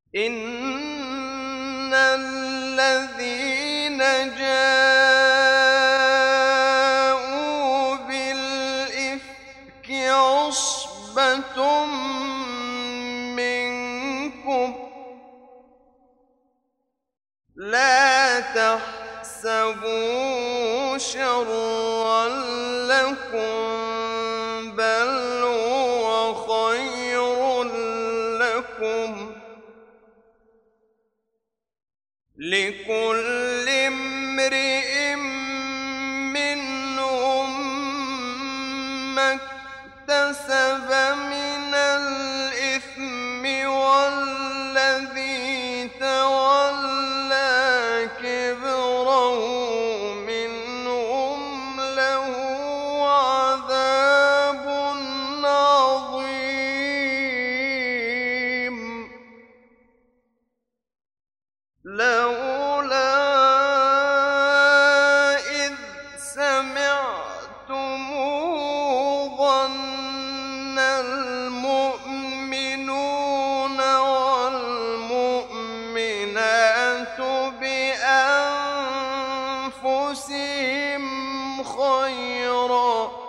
إن الذين جاءوا بالإفك عصبة منكم لا تحسبوا شرا لكم بل هو خير لكم لكل امرئ منهم ما اكتسب من الإثم والذي تولى كبره منهم له عذاب عظيم لولا إذ سمعتموه ظن المؤمنون والمؤمنات بأنفسهم خيرا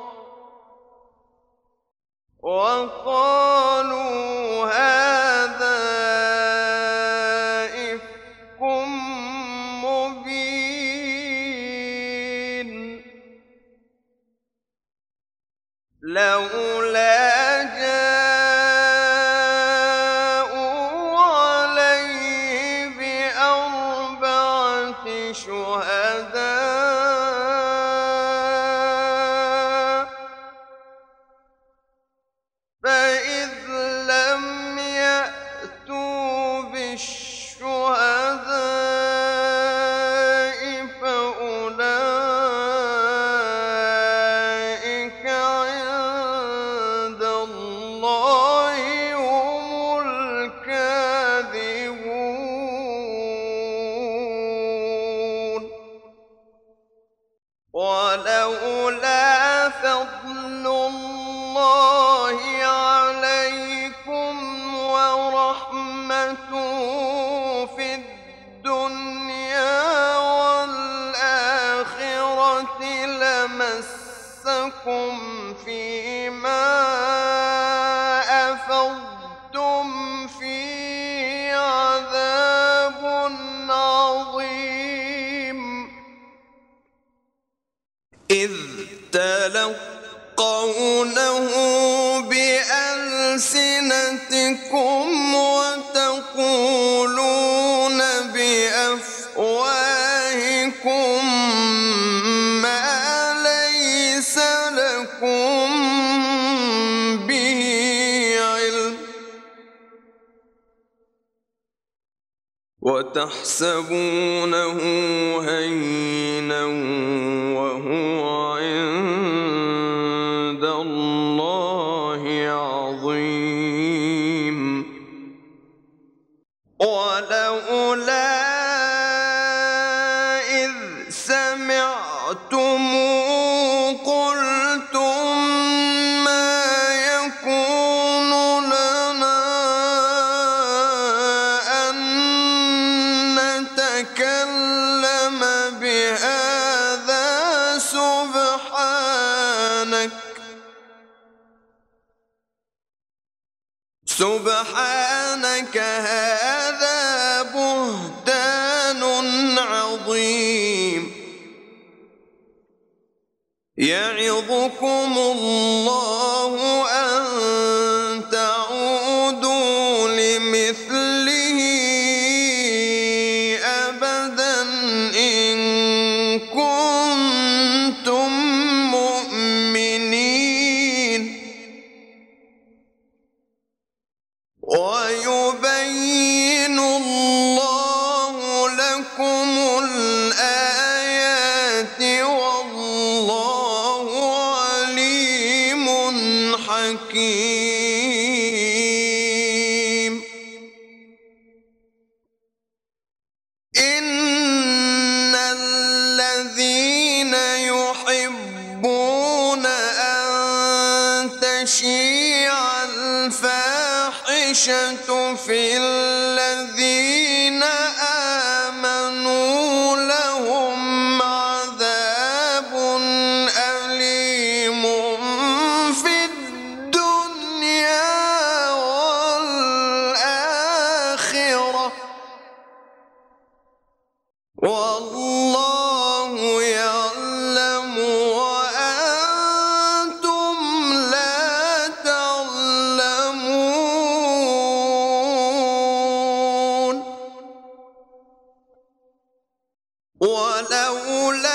وقالوا هذا إفك مبين لولا جاءوا عليه بأربعة شهداء فإذ لم يأتوا بالشهداء فأولئك عند الله هم الكاذبون ولولا فضل الله عليكم ورحمته في الدنيا والآخرة لمسكم فيما أفضتم فيه عذاب عظيم إذ تلقونه بألسنتكم وتقولون بأفواهكم ما ليس لكم به علم وتحسبونه هينا وهو عند الله عظيم ولولا إذ سمعتموه قلتم ما يكون لنا أن نتكلم بهذا سبحانك هذا بهتان عظيم يعظكم الله أن تعودوا لمثله أبدا إن كنتم مؤمنين ويبين الله لكم الآيات والله عليم حكيم إن الذين يحبون أن تشيع الفاحشة الفاحشة في الذين آمنوا لهم عذاب أليم في الدنيا والآخرة والله يعلم وأنتم لا تعلمون ولولا